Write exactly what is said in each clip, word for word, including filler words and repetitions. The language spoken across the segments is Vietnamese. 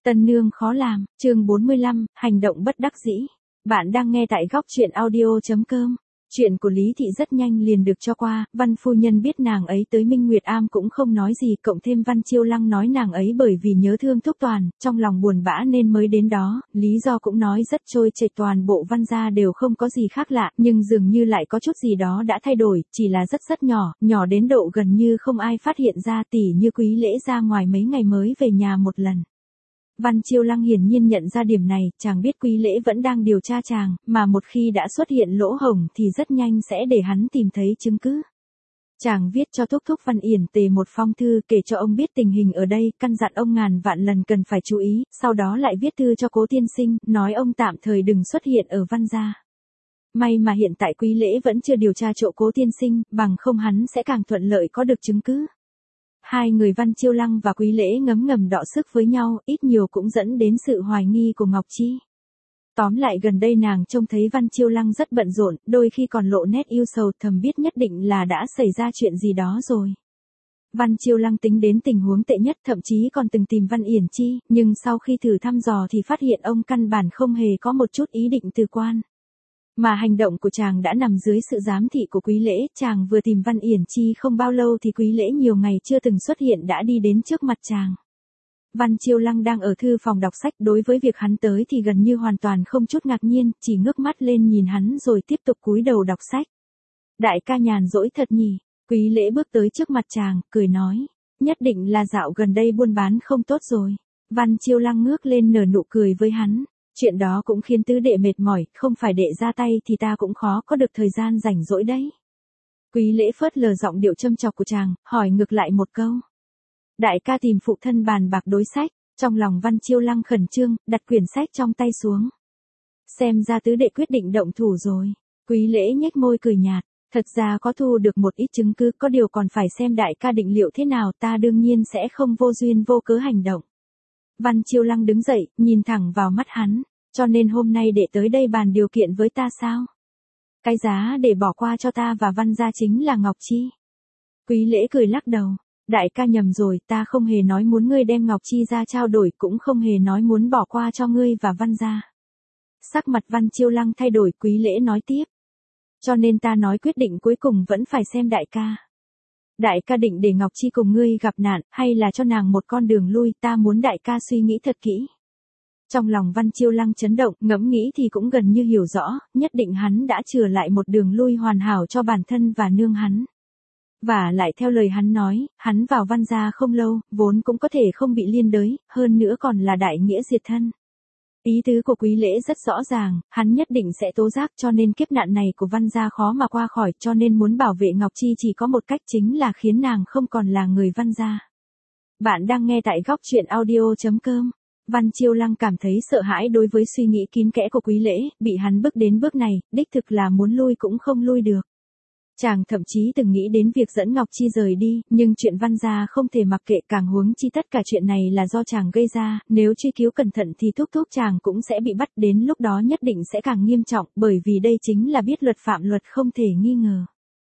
Tân nương khó làm, chương bốn mươi lăm, hành động bất đắc dĩ. Bạn đang nghe tại góc truyện audio.com. Chuyện của Lý Thị rất nhanh liền được cho qua, Văn phu nhân biết nàng ấy tới Minh Nguyệt Am cũng không nói gì, cộng thêm Văn Chiêu Lăng nói nàng ấy bởi vì nhớ thương Thúc Toàn, trong lòng buồn bã nên mới đến đó, lý do cũng nói rất trôi chảy, toàn bộ Văn gia đều không có gì khác lạ, nhưng dường như lại có chút gì đó đã thay đổi, chỉ là rất rất nhỏ, nhỏ đến độ gần như không ai phát hiện ra, tỉ như Quý Lễ ra ngoài mấy ngày mới về nhà một lần. Văn Chiêu Lăng hiển nhiên nhận ra điểm này, chàng biết Quý Lễ vẫn đang điều tra chàng, mà một khi đã xuất hiện lỗ hổng thì rất nhanh sẽ để hắn tìm thấy chứng cứ. Chàng viết cho thúc thúc Văn Yển Tề một phong thư kể cho ông biết tình hình ở đây, căn dặn ông ngàn vạn lần cần phải chú ý, sau đó lại viết thư cho Cố tiên sinh, nói ông tạm thời đừng xuất hiện ở Văn gia. May mà hiện tại Quý Lễ vẫn chưa điều tra chỗ Cố tiên sinh, bằng không hắn sẽ càng thuận lợi có được chứng cứ. Hai người Văn Chiêu Lăng và Quý Lễ ngấm ngầm đọ sức với nhau, ít nhiều cũng dẫn đến sự hoài nghi của Ngọc Chi. Tóm lại gần đây nàng trông thấy Văn Chiêu Lăng rất bận rộn, đôi khi còn lộ nét yêu sầu, thầm biết nhất định là đã xảy ra chuyện gì đó rồi. Văn Chiêu Lăng tính đến tình huống tệ nhất, thậm chí còn từng tìm Văn Yển Chi, nhưng sau khi thử thăm dò thì phát hiện ông căn bản không hề có một chút ý định từ quan. Mà hành động của chàng đã nằm dưới sự giám thị của Quý Lễ, chàng vừa tìm Văn Yển Chi không bao lâu thì Quý Lễ nhiều ngày chưa từng xuất hiện đã đi đến trước mặt chàng. Văn Chiêu Lăng đang ở thư phòng đọc sách, đối với việc hắn tới thì gần như hoàn toàn không chút ngạc nhiên, chỉ ngước mắt lên nhìn hắn rồi tiếp tục cúi đầu đọc sách. Đại ca nhàn rỗi thật nhỉ? Quý Lễ bước tới trước mặt chàng, cười nói, nhất định là dạo gần đây buôn bán không tốt rồi. Văn Chiêu Lăng ngước lên nở nụ cười với hắn. Chuyện đó cũng khiến tứ đệ mệt mỏi, không phải đệ ra tay thì ta cũng khó có được thời gian rảnh rỗi đấy. Quý Lễ phớt lờ giọng điệu châm chọc của chàng, hỏi ngược lại một câu. Đại ca tìm phụ thân bàn bạc đối sách, trong lòng Văn Chiêu Lăng khẩn trương, đặt quyển sách trong tay xuống. Xem ra tứ đệ quyết định động thủ rồi. Quý Lễ nhếch môi cười nhạt, thật ra có thu được một ít chứng cứ, có điều còn phải xem đại ca định liệu thế nào, ta đương nhiên sẽ không vô duyên vô cớ hành động. Văn Chiêu Lăng đứng dậy, nhìn thẳng vào mắt hắn, cho nên hôm nay để tới đây bàn điều kiện với ta sao? Cái giá để bỏ qua cho ta và Văn gia chính là Ngọc Chi. Quý Lễ cười lắc đầu, đại ca nhầm rồi, ta không hề nói muốn ngươi đem Ngọc Chi ra trao đổi, cũng không hề nói muốn bỏ qua cho ngươi và Văn gia. Sắc mặt Văn Chiêu Lăng thay đổi, Quý Lễ nói tiếp. Cho nên ta nói quyết định cuối cùng vẫn phải xem đại ca. Đại ca định để Ngọc Chi cùng ngươi gặp nạn, hay là cho nàng một con đường lui, ta muốn đại ca suy nghĩ thật kỹ. Trong lòng Văn Chiêu Lăng chấn động, ngẫm nghĩ thì cũng gần như hiểu rõ, nhất định hắn đã chừa lại một đường lui hoàn hảo cho bản thân và nương hắn. Và lại theo lời hắn nói, hắn vào Văn gia không lâu, vốn cũng có thể không bị liên đới, hơn nữa còn là đại nghĩa diệt thân. Ý tứ của Quý Lễ rất rõ ràng, hắn nhất định sẽ tố giác, cho nên kiếp nạn này của Văn gia khó mà qua khỏi, cho nên muốn bảo vệ Ngọc Chi chỉ có một cách, chính là khiến nàng không còn là người Văn gia. Bạn đang nghe tại góc truyện audio.com. Văn Chiêu Lăng cảm thấy sợ hãi đối với suy nghĩ kín kẽ của Quý Lễ, bị hắn bước đến bước này, đích thực là muốn lui cũng không lui được. Chàng thậm chí từng nghĩ đến việc dẫn Ngọc Chi rời đi, nhưng chuyện Văn gia không thể mặc kệ, càng huống chi tất cả chuyện này là do chàng gây ra, nếu truy cứu cẩn thận thì thúc thúc chàng cũng sẽ bị bắt, đến lúc đó nhất định sẽ càng nghiêm trọng, bởi vì đây chính là biết luật phạm luật không thể nghi ngờ.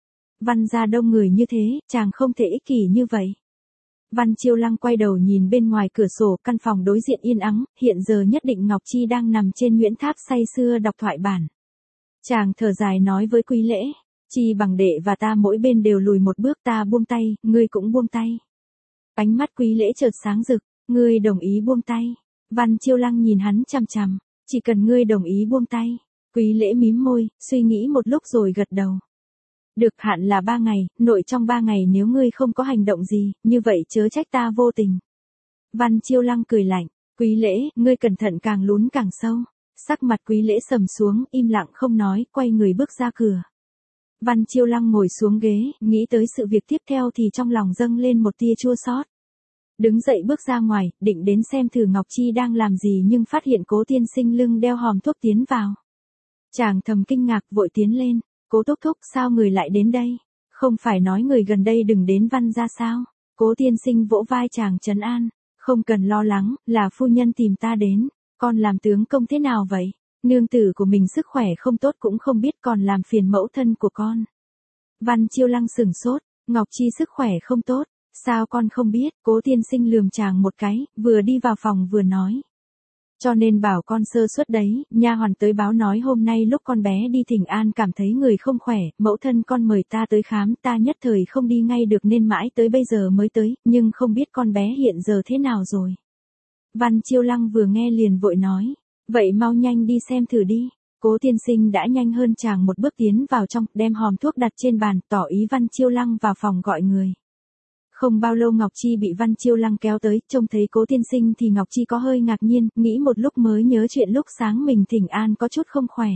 Văn gia đông người như thế, chàng không thể ích kỷ như vậy. Văn Chiêu Lăng quay đầu nhìn bên ngoài cửa sổ, căn phòng đối diện yên ắng, hiện giờ nhất định Ngọc Chi đang nằm trên Nguyễn Tháp say sưa đọc thoại bản. Chàng thở dài nói với Quý Lễ. Chi bằng đệ và ta mỗi bên đều lùi một bước, ta buông tay, ngươi cũng buông tay. Ánh mắt Quý Lễ chợt sáng rực, ngươi đồng ý buông tay. Văn Chiêu Lăng nhìn hắn chằm chằm, chỉ cần ngươi đồng ý buông tay. Quý Lễ mím môi, suy nghĩ một lúc rồi gật đầu. Được, hạn là ba ngày, nội trong ba ngày nếu ngươi không có hành động gì, như vậy chớ trách ta vô tình. Văn Chiêu Lăng cười lạnh, Quý Lễ, ngươi cẩn thận càng lún càng sâu. Sắc mặt Quý Lễ sầm xuống, im lặng không nói, quay người bước ra cửa. Văn Chiêu Lăng ngồi xuống ghế, nghĩ tới sự việc tiếp theo thì trong lòng dâng lên một tia chua xót. Đứng dậy bước ra ngoài, định đến xem thử Ngọc Chi đang làm gì nhưng phát hiện Cố tiên sinh lưng đeo hòm thuốc tiến vào. Chàng thầm kinh ngạc vội tiến lên, Cố thúc thúc sao người lại đến đây? Không phải nói người gần đây đừng đến Văn gia sao? Cố tiên sinh vỗ vai chàng trấn an, không cần lo lắng, là phu nhân tìm ta đến, con làm tướng công thế nào vậy? Nương tử của mình sức khỏe không tốt cũng không biết còn làm phiền mẫu thân của con. Văn Chiêu Lăng sửng sốt, Ngọc Chi sức khỏe không tốt, sao con không biết? Cố tiên sinh lườm chàng một cái, vừa đi vào phòng vừa nói, Cho nên bảo con sơ suất đấy, nha hoàn tới báo nói hôm nay lúc con bé đi thỉnh an cảm thấy người không khỏe, mẫu thân con mời ta tới khám, ta nhất thời không đi ngay được nên mãi tới bây giờ mới tới, nhưng không biết con bé hiện giờ thế nào rồi. Văn Chiêu Lăng vừa nghe liền vội nói, vậy mau nhanh đi xem thử đi. Cố tiên sinh đã nhanh hơn chàng một bước tiến vào trong, đem hòm thuốc đặt trên bàn, tỏ ý Văn Chiêu Lăng vào phòng gọi người. Không bao lâu Ngọc Chi bị Văn Chiêu Lăng kéo tới, trông thấy cố tiên sinh thì Ngọc Chi có hơi ngạc nhiên, nghĩ một lúc mới nhớ chuyện lúc sáng mình thỉnh an có chút không khỏe.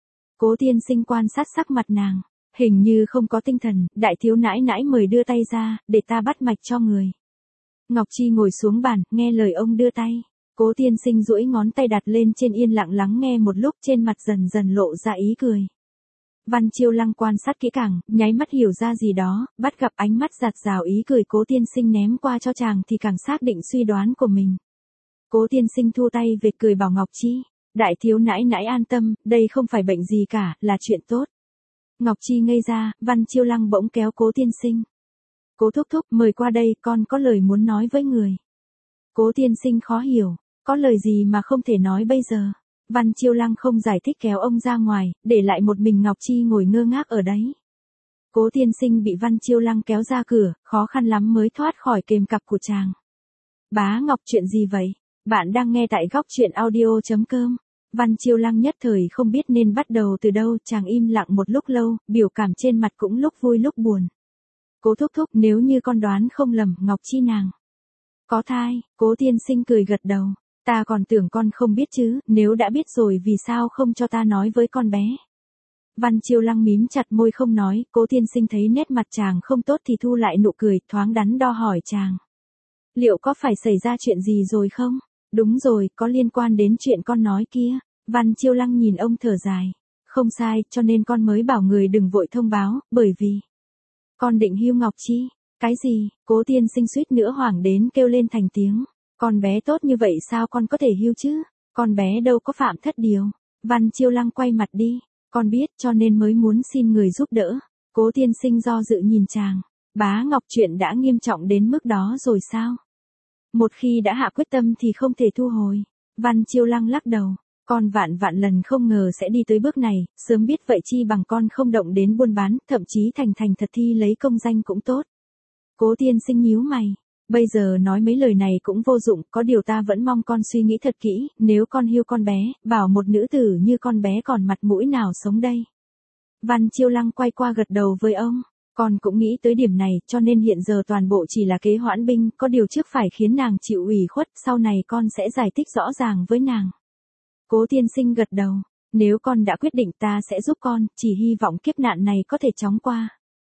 Cố tiên sinh quan sát sắc mặt nàng, hình như không có tinh thần, đại thiếu nãi nãi mời đưa tay ra, để ta bắt mạch cho người. Ngọc Chi ngồi xuống bàn, nghe lời ông đưa tay. Cố tiên sinh duỗi ngón tay đặt lên trên yên lặng lắng nghe một lúc, trên mặt dần dần lộ ra ý cười. Văn Chiêu Lăng quan sát kỹ càng, nháy mắt hiểu ra gì đó, bắt gặp ánh mắt giạt rào ý cười cố tiên sinh ném qua cho chàng thì càng xác định suy đoán của mình. Cố tiên sinh thu tay về cười bảo Ngọc Chi, đại thiếu nãi nãi an tâm, đây không phải bệnh gì cả, là chuyện tốt. Ngọc Chi ngây ra, Văn Chiêu Lăng bỗng kéo cố tiên sinh. Cố thúc thúc, mời qua đây, con có lời muốn nói với người. Cố tiên sinh khó hiểu, có lời gì mà không thể nói bây giờ. Văn Chiêu Lăng không giải thích kéo ông ra ngoài, để lại một mình Ngọc Chi ngồi ngơ ngác ở đấy. Cố tiên sinh bị Văn Chiêu Lăng kéo ra cửa, khó khăn lắm mới thoát khỏi kềm cặp của chàng. Bá Ngọc, chuyện gì vậy? Bạn đang nghe tại góc truyện audio chấm com. Văn Chiêu Lăng nhất thời không biết nên bắt đầu từ đâu, chàng im lặng một lúc lâu, biểu cảm trên mặt cũng lúc vui lúc buồn. Cố thúc thúc, nếu như con đoán không lầm, Ngọc Chi nàng có thai. Cố tiên sinh cười gật đầu. Ta còn tưởng con không biết chứ, nếu đã biết rồi vì sao không cho ta nói với con bé. Văn Chiêu Lăng mím chặt môi không nói, cố tiên sinh thấy nét mặt chàng không tốt thì thu lại nụ cười, thoáng đắn đo hỏi chàng. Liệu có phải xảy ra chuyện gì rồi không? Đúng rồi, có liên quan đến chuyện con nói kia. Văn Chiêu Lăng nhìn ông thở dài. Không sai, cho nên con mới bảo người đừng vội thông báo, bởi vì con định hưu Ngọc Chi. Cái gì? Cố tiên sinh suýt nữa hoảng đến kêu lên thành tiếng. Con bé tốt như vậy sao con có thể hưu chứ? Con bé đâu có phạm thất điều. Văn Chiêu Lăng quay mặt đi. Con biết cho nên mới muốn xin người giúp đỡ. Cố tiên sinh do dự nhìn chàng. Bá Ngọc, chuyện đã nghiêm trọng đến mức đó rồi sao? Một khi đã hạ quyết tâm thì không thể thu hồi. Văn Chiêu Lăng lắc đầu. Con vạn vạn lần không ngờ sẽ đi tới bước này, sớm biết vậy chi bằng con không động đến buôn bán, thậm chí thành thành thật thi lấy công danh cũng tốt. Cố tiên sinh nhíu mày. Bây giờ nói mấy lời này cũng vô dụng, có điều ta vẫn mong con suy nghĩ thật kỹ, nếu con hưu con bé, bảo một nữ tử như con bé còn mặt mũi nào sống đây. Văn Chiêu Lăng quay qua gật đầu với ông, con cũng nghĩ tới điểm này, cho nên hiện giờ toàn bộ chỉ là kế hoãn binh, có điều trước phải khiến nàng chịu ủy khuất, sau này con sẽ giải thích rõ ràng với nàng. Cố tiên sinh gật đầu, nếu con đã quyết định ta sẽ giúp con, chỉ hy vọng kiếp nạn này có thể chóng qua.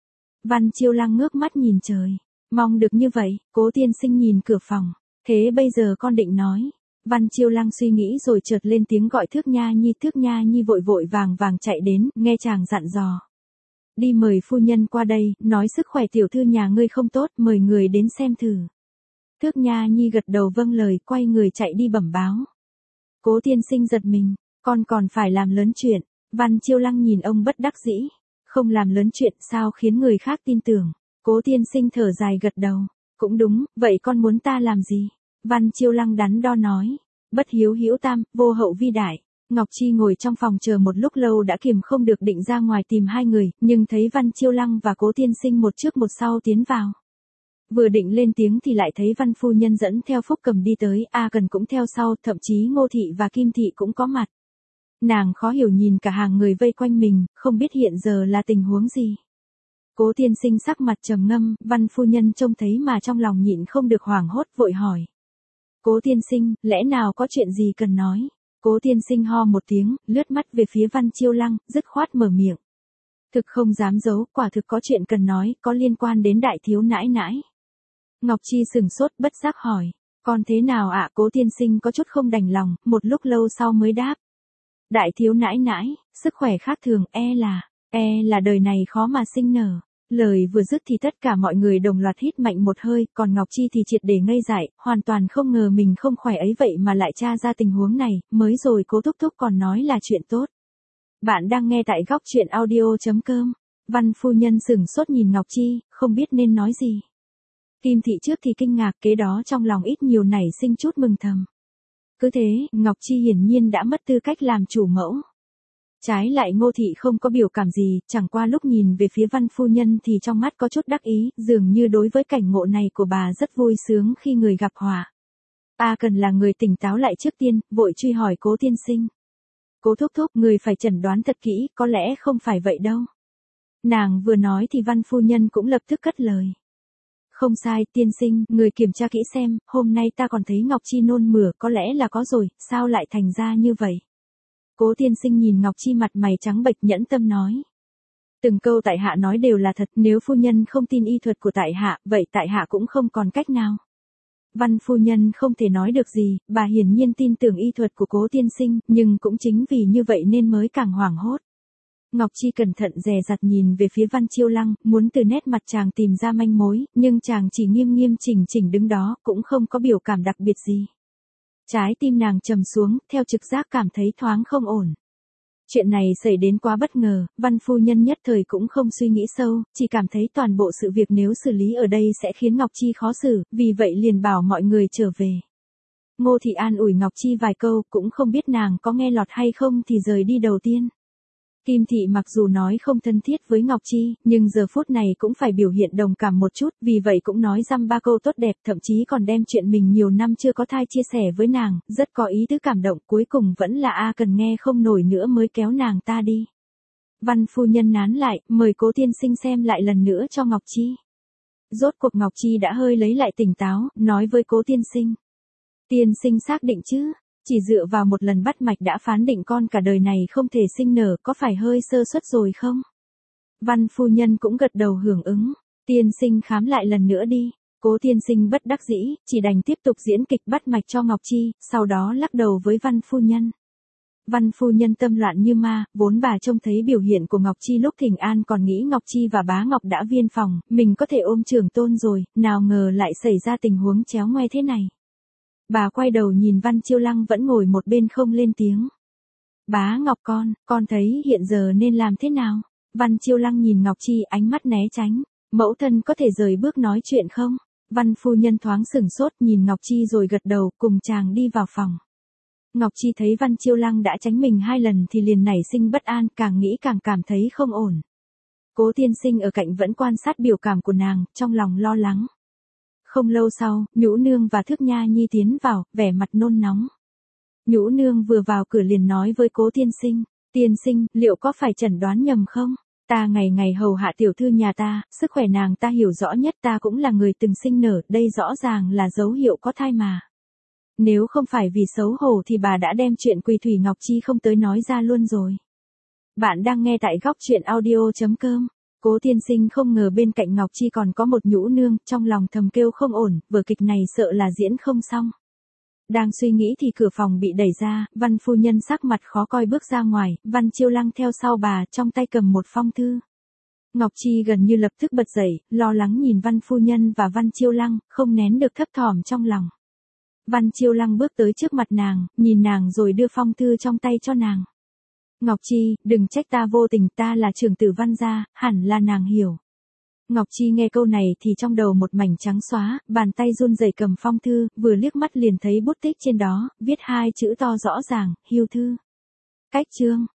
Văn Chiêu Lăng ngước mắt nhìn trời. Mong được như vậy. Cố tiên sinh nhìn cửa phòng. Thế bây giờ con định nói. Văn Chiêu Lăng suy nghĩ rồi chợt lên tiếng gọi Thước Nha Nhi. Thước Nha Nhi vội vội vàng vàng chạy đến, nghe chàng dặn dò. Đi mời phu nhân qua đây, nói sức khỏe tiểu thư nhà ngươi không tốt, mời người đến xem thử. Thước Nha Nhi gật đầu vâng lời, quay người chạy đi bẩm báo. Cố tiên sinh giật mình, con còn phải làm lớn chuyện. Văn Chiêu Lăng nhìn ông bất đắc dĩ. Không làm lớn chuyện sao khiến người khác tin tưởng. Cố tiên sinh thở dài gật đầu. Cũng đúng, vậy con muốn ta làm gì? Văn Chiêu Lăng đắn đo nói. Bất hiếu hữu tam, vô hậu vi đại. Ngọc Chi ngồi trong phòng chờ một lúc lâu đã kiềm không được định ra ngoài tìm hai người, nhưng thấy Văn Chiêu Lăng và Cố tiên sinh một trước một sau tiến vào. Vừa định lên tiếng thì lại thấy Văn phu nhân dẫn theo Phúc Cầm đi tới, A Cần cũng theo sau, thậm chí Ngô Thị và Kim Thị cũng có mặt. Nàng khó hiểu nhìn cả hàng người vây quanh mình, không biết hiện giờ là tình huống gì. Cố tiên sinh sắc mặt trầm ngâm, Văn phu nhân trông thấy mà trong lòng nhịn không được hoảng hốt vội hỏi. Cố tiên sinh, lẽ nào có chuyện gì cần nói? Cố tiên sinh ho một tiếng, lướt mắt về phía Văn Chiêu Lăng, dứt khoát mở miệng. Thực không dám giấu, quả thực có chuyện cần nói, có liên quan đến đại thiếu nãi nãi. Ngọc Chi sừng sốt bất giác hỏi. Còn thế nào ạ? Cố tiên sinh có chút không đành lòng, một lúc lâu sau mới đáp. Đại thiếu nãi nãi, sức khỏe khác thường, e là, e là đời này khó mà sinh nở. Lời vừa dứt thì tất cả mọi người đồng loạt hít mạnh một hơi, còn Ngọc Chi thì triệt để ngây dại, hoàn toàn không ngờ mình không khỏe ấy vậy mà lại tra ra tình huống này, mới rồi Cố thúc thúc còn nói là chuyện tốt. Bạn đang nghe tại góc truyện audio chấm com. Văn phu nhân sửng sốt nhìn Ngọc Chi, không biết nên nói gì. Kim Thị trước thì kinh ngạc, kế đó trong lòng ít nhiều nảy sinh chút mừng thầm. Cứ thế, Ngọc Chi hiển nhiên đã mất tư cách làm chủ mẫu. Trái lại Ngô Thị không có biểu cảm gì, chẳng qua lúc nhìn về phía Văn phu nhân thì trong mắt có chút đắc ý, dường như đối với cảnh ngộ này của bà rất vui sướng khi người gặp họa. A Cần là người tỉnh táo lại trước tiên, vội truy hỏi Cố tiên sinh. Cố thúc thúc, người phải chẩn đoán thật kỹ, có lẽ không phải vậy đâu. Nàng vừa nói thì Văn phu nhân cũng lập tức cất lời. Không sai, tiên sinh, người kiểm tra kỹ xem, hôm nay ta còn thấy Ngọc Chi nôn mửa, có lẽ là có rồi, sao lại thành ra như vậy? Cố tiên sinh nhìn Ngọc Chi mặt mày trắng bệch nhẫn tâm nói. Từng câu tại hạ nói đều là thật, nếu phu nhân không tin y thuật của tại hạ, vậy tại hạ cũng không còn cách nào. Văn phu nhân không thể nói được gì, bà hiển nhiên tin tưởng y thuật của Cố tiên sinh, nhưng cũng chính vì như vậy nên mới càng hoảng hốt. Ngọc Chi cẩn thận dè dặt nhìn về phía Văn Chiêu Lăng, muốn từ nét mặt chàng tìm ra manh mối, nhưng chàng chỉ nghiêm nghiêm chỉnh chỉnh đứng đó, cũng không có biểu cảm đặc biệt gì. Trái tim nàng trầm xuống, theo trực giác cảm thấy thoáng không ổn. Chuyện này xảy đến quá bất ngờ, Văn phu nhân nhất thời cũng không suy nghĩ sâu, chỉ cảm thấy toàn bộ sự việc nếu xử lý ở đây sẽ khiến Ngọc Chi khó xử, vì vậy liền bảo mọi người trở về. Ngô Thị an ủi Ngọc Chi vài câu, cũng không biết nàng có nghe lọt hay không thì rời đi đầu tiên. Kim Thị mặc dù nói không thân thiết với Ngọc Chi, nhưng giờ phút này cũng phải biểu hiện đồng cảm một chút, vì vậy cũng nói dăm ba câu tốt đẹp, thậm chí còn đem chuyện mình nhiều năm chưa có thai chia sẻ với nàng, rất có ý tứ cảm động, cuối cùng vẫn là A Cần nghe không nổi nữa mới kéo nàng ta đi. Văn phu nhân nán lại, mời Cố tiên sinh xem lại lần nữa cho Ngọc Chi. Rốt cuộc Ngọc Chi đã hơi lấy lại tỉnh táo, nói với Cố tiên sinh. Tiên sinh xác định chứ? Chỉ dựa vào một lần bắt mạch đã phán định con cả đời này không thể sinh nở, có phải hơi sơ suất rồi không? Văn phu nhân cũng gật đầu hưởng ứng. Tiên sinh khám lại lần nữa đi. Cố tiên sinh bất đắc dĩ, chỉ đành tiếp tục diễn kịch bắt mạch cho Ngọc Chi, sau đó lắc đầu với Văn phu nhân. Văn phu nhân tâm loạn như ma, vốn bà trông thấy biểu hiện của Ngọc Chi lúc thỉnh an còn nghĩ Ngọc Chi và bá Ngọc đã viên phòng, mình có thể ôm trưởng tôn rồi, nào ngờ lại xảy ra tình huống chéo ngoe thế này. Bà quay đầu nhìn Văn Chiêu Lăng vẫn ngồi một bên không lên tiếng. Bá Ngọc con, con thấy hiện giờ nên làm thế nào? Văn Chiêu Lăng nhìn Ngọc Chi ánh mắt né tránh. Mẫu thân có thể rời bước nói chuyện không? Văn phu nhân thoáng sửng sốt nhìn Ngọc Chi rồi gật đầu cùng chàng đi vào phòng. Ngọc Chi thấy Văn Chiêu Lăng đã tránh mình hai lần thì liền nảy sinh bất an, càng nghĩ càng cảm thấy không ổn. Cố tiên sinh ở cạnh vẫn quan sát biểu cảm của nàng, trong lòng lo lắng. Không lâu sau, Nhũ Nương và Thước Nha Nhi tiến vào, vẻ mặt nôn nóng. Nhũ Nương vừa vào cửa liền nói với Cố tiên sinh, tiên sinh, liệu có phải chẩn đoán nhầm không? Ta ngày ngày hầu hạ tiểu thư nhà ta, sức khỏe nàng ta hiểu rõ nhất, ta cũng là người từng sinh nở, đây rõ ràng là dấu hiệu có thai mà. Nếu không phải vì xấu hổ thì bà đã đem chuyện Quỳ Thủy Ngọc Chi không tới nói ra luôn rồi. Bạn đang nghe tại góc truyện audio chấm com. Cố tiên sinh không ngờ bên cạnh Ngọc Chi còn có một Nhũ Nương, trong lòng thầm kêu không ổn, vở kịch này sợ là diễn không xong. Đang suy nghĩ thì cửa phòng bị đẩy ra, Văn phu nhân sắc mặt khó coi bước ra ngoài, Văn Chiêu Lăng theo sau bà, trong tay cầm một phong thư. Ngọc Chi gần như lập tức bật dậy, lo lắng nhìn Văn phu nhân và Văn Chiêu Lăng, không nén được thấp thỏm trong lòng. Văn Chiêu Lăng bước tới trước mặt nàng, nhìn nàng rồi đưa phong thư trong tay cho nàng. Ngọc Chi, đừng trách ta vô tình, ta là trưởng tử Văn gia, hẳn là nàng hiểu. Ngọc Chi nghe câu này thì trong đầu một mảnh trắng xóa, bàn tay run rẩy cầm phong thư, vừa liếc mắt liền thấy bút tích trên đó, viết hai chữ to rõ ràng, Hưu thư. Cách chương.